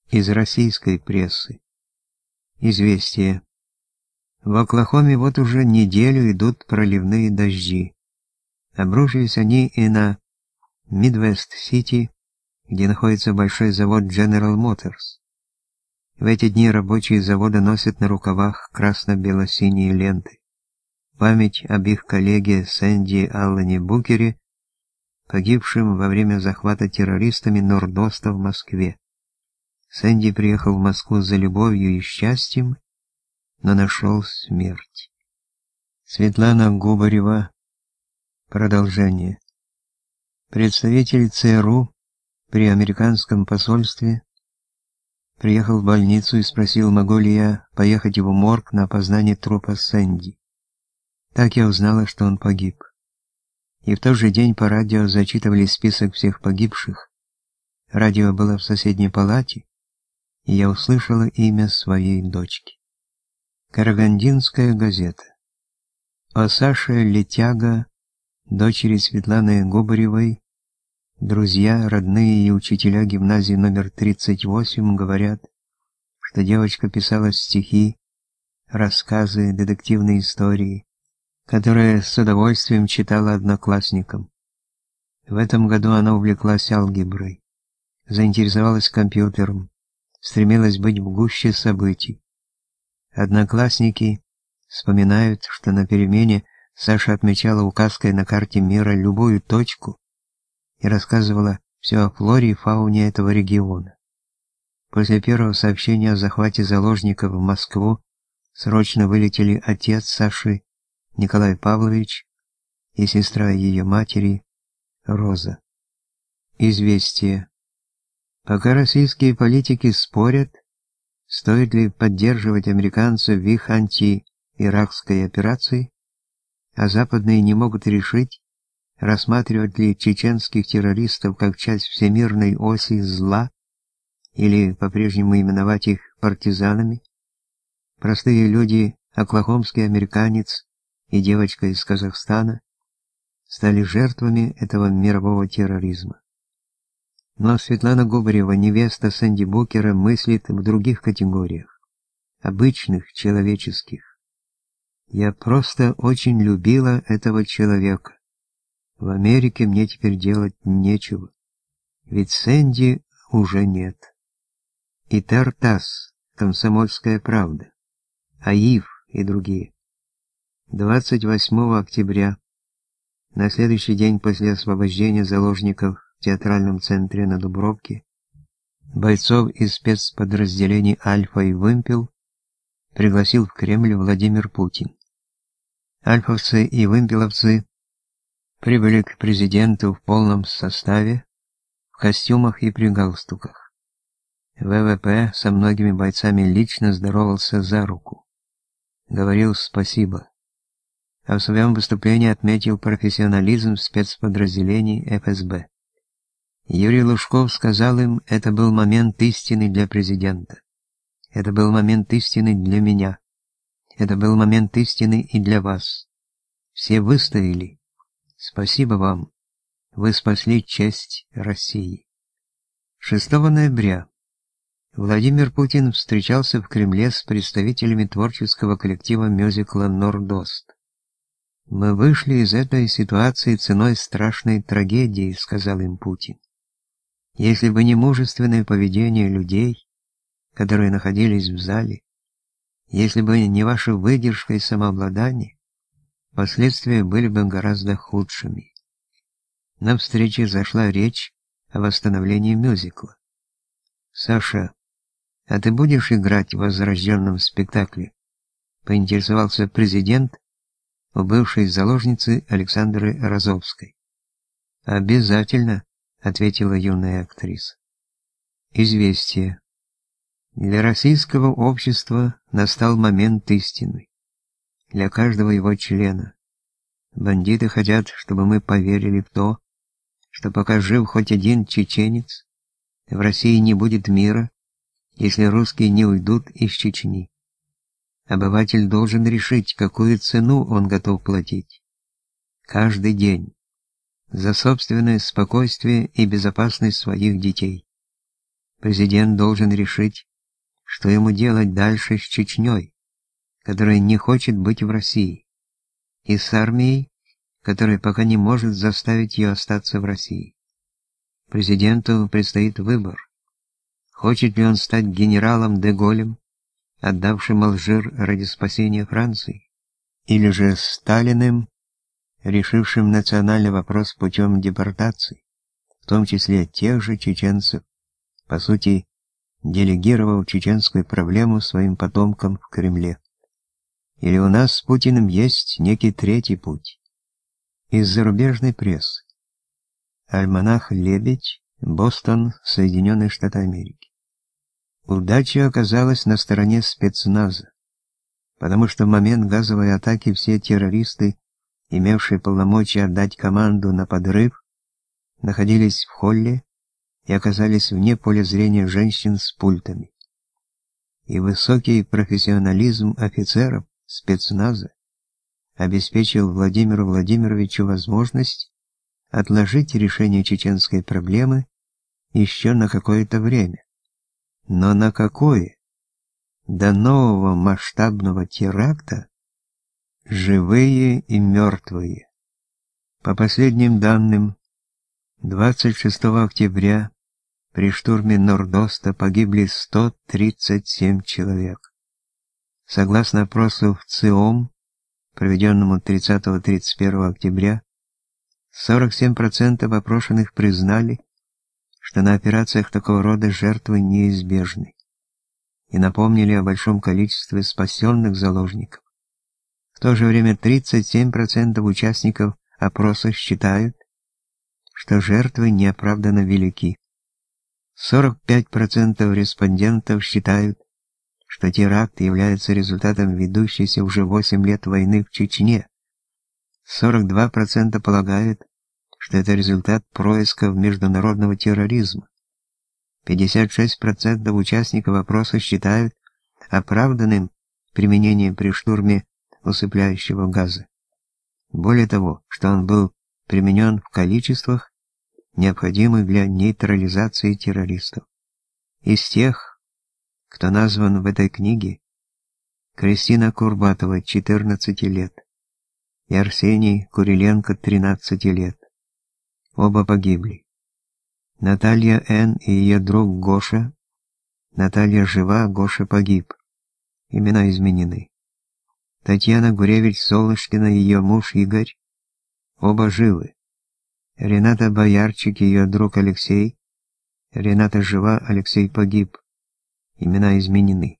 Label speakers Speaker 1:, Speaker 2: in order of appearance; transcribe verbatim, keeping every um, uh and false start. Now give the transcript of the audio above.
Speaker 1: Из российской прессы. Известие. В Оклахоме вот уже неделю идут проливные дожди. Обрушились они и на Мидвест-Сити, где находится большой завод General Motors. В эти дни рабочие завода носят на рукавах красно-бело-синие ленты. Память об их коллеге Сэнди Аллане Букере, погибшем во время захвата террористами Нордоста в Москве. Сэнди приехал в Москву за любовью и счастьем, но нашел смерть. Светлана Губарева. Продолжение. Представитель ЦРУ при американском посольстве приехал в больницу и спросил, могу ли я поехать в морг на опознание трупа Сэнди. Так я узнала, что он погиб. И в тот же день по радио зачитывали список всех погибших. Радио было в соседней палате, и я услышала имя своей дочки. Карагандинская газета. О Саше Летяга, дочери Светланы Губаревой, друзья, родные и учителя гимназии номер тридцать восемь говорят, что девочка писала стихи, рассказы, детективные истории, которые с удовольствием читала одноклассникам. В этом году она увлеклась алгеброй, заинтересовалась компьютером, стремилась быть в гуще событий. Одноклассники вспоминают, что на перемене Саша отмечала указкой на карте мира любую точку и рассказывала все о флоре и фауне этого региона. После первого сообщения о захвате заложников в Москву срочно вылетели отец Саши Николай Павлович и сестра ее матери Роза. Известие. Пока российские политики спорят, стоит ли поддерживать американцев в их анти-иракской операции, а западные не могут решить, рассматривать ли чеченских террористов как часть всемирной оси зла или по-прежнему именовать их партизанами, простые люди, оклахомский американец и девочка из Казахстана, стали жертвами этого мирового терроризма. Но Светлана Губарева, невеста Сэнди Букера, мыслит в других категориях, обычных, человеческих. Я просто очень любила этого человека. В Америке мне теперь делать нечего, ведь Сэнди уже нет. И Тартас, Комсомольская правда, АИФ и другие. двадцать восьмого октября, на следующий день после освобождения заложников в театральном центре на Дубровке, бойцов из спецподразделений «Альфа» и «Вымпел» пригласил в Кремль Владимир Путин. Альфовцы и вымпеловцы прибыли к президенту в полном составе, в костюмах и при галстуках. ВВП со многими бойцами лично здоровался за руку. Говорил спасибо. А в своем выступлении отметил профессионализм спецподразделений эф эс бэ. Юрий Лужков сказал им, это был момент истины для президента. Это был момент истины для меня. Это был момент истины и для вас. Все выстояли. Спасибо вам. Вы спасли честь России. шестого ноября Владимир Путин встречался в Кремле с представителями творческого коллектива мюзикла «Нордост». «Мы вышли из этой ситуации ценой страшной трагедии», — сказал им Путин. «Если бы не мужественное поведение людей, которые находились в зале, если бы не ваша выдержка и самообладание, последствия были бы гораздо худшими». На встрече зашла речь о восстановлении мюзикла. «Саша, а ты будешь играть в возрожденном спектакле?» — поинтересовался президент у бывшей заложницы Александры Розовской. «Обязательно», — ответила юная актриса. Известие. Для российского общества настал момент истины. Для каждого его члена. Бандиты хотят, чтобы мы поверили в то, что пока жив хоть один чеченец, в России не будет мира, если русские не уйдут из Чечни. Обыватель должен решить, какую цену он готов платить. Каждый день. За собственное спокойствие и безопасность своих детей. Президент должен решить, что ему делать дальше с Чечней, которая не хочет быть в России, и с армией, которая пока не может заставить ее остаться в России. Президенту предстоит выбор. Хочет ли он стать генералом де Голлем, отдавшим Алжир ради спасения Франции, или же Сталиным, решившим национальный вопрос путем депортации, в том числе тех же чеченцев, по сути, делегировав чеченскую проблему своим потомкам в Кремле. Или у нас с Путиным есть некий третий путь. Из зарубежной прессы. Альманах «Лебедь», Бостон, Соединенные Штаты Америки. Удача оказалась на стороне спецназа, потому что в момент газовой атаки все террористы, имевшие полномочия отдать команду на подрыв, находились в холле и оказались вне поля зрения женщин с пультами. И высокий профессионализм офицеров спецназа обеспечил Владимиру Владимировичу возможность отложить решение чеченской проблемы еще на какое-то время. Но на какое? До нового масштабного теракта, живые и мертвые. По последним данным, двадцать шестого октября при штурме Нордоста погибли сто тридцать семь человек. Согласно опросу в ЦИОМ, проведенному тридцатого-тридцать первого октября, сорок семь процентов опрошенных признали, что на операциях такого рода жертвы неизбежны, и напомнили о большом количестве спасенных заложников. В то же время тридцать семь процентов участников опроса считают, что жертвы неоправданно велики. сорок пять процентов респондентов считают, что теракт является результатом ведущейся уже восемь лет войны в Чечне. сорок два процента полагают, что это результат происков международного терроризма. пятьдесят шесть процентов участников опроса считают оправданным применением при штурме усыпляющего газа. Более того, что он был применен в количествах, необходимых для нейтрализации террористов. Из тех, кто назван в этой книге, Кристина Курбатова, четырнадцать лет, и Арсений Куриленко, тринадцать лет. Оба погибли. Наталья Н. и ее друг Гоша. Наталья жива, Гоша погиб. Имена изменены. Татьяна Гуревич-Солнышкина и ее муж Игорь. Оба живы. Рената Боярчик и ее друг Алексей. Рената жива, Алексей погиб. Имена изменены.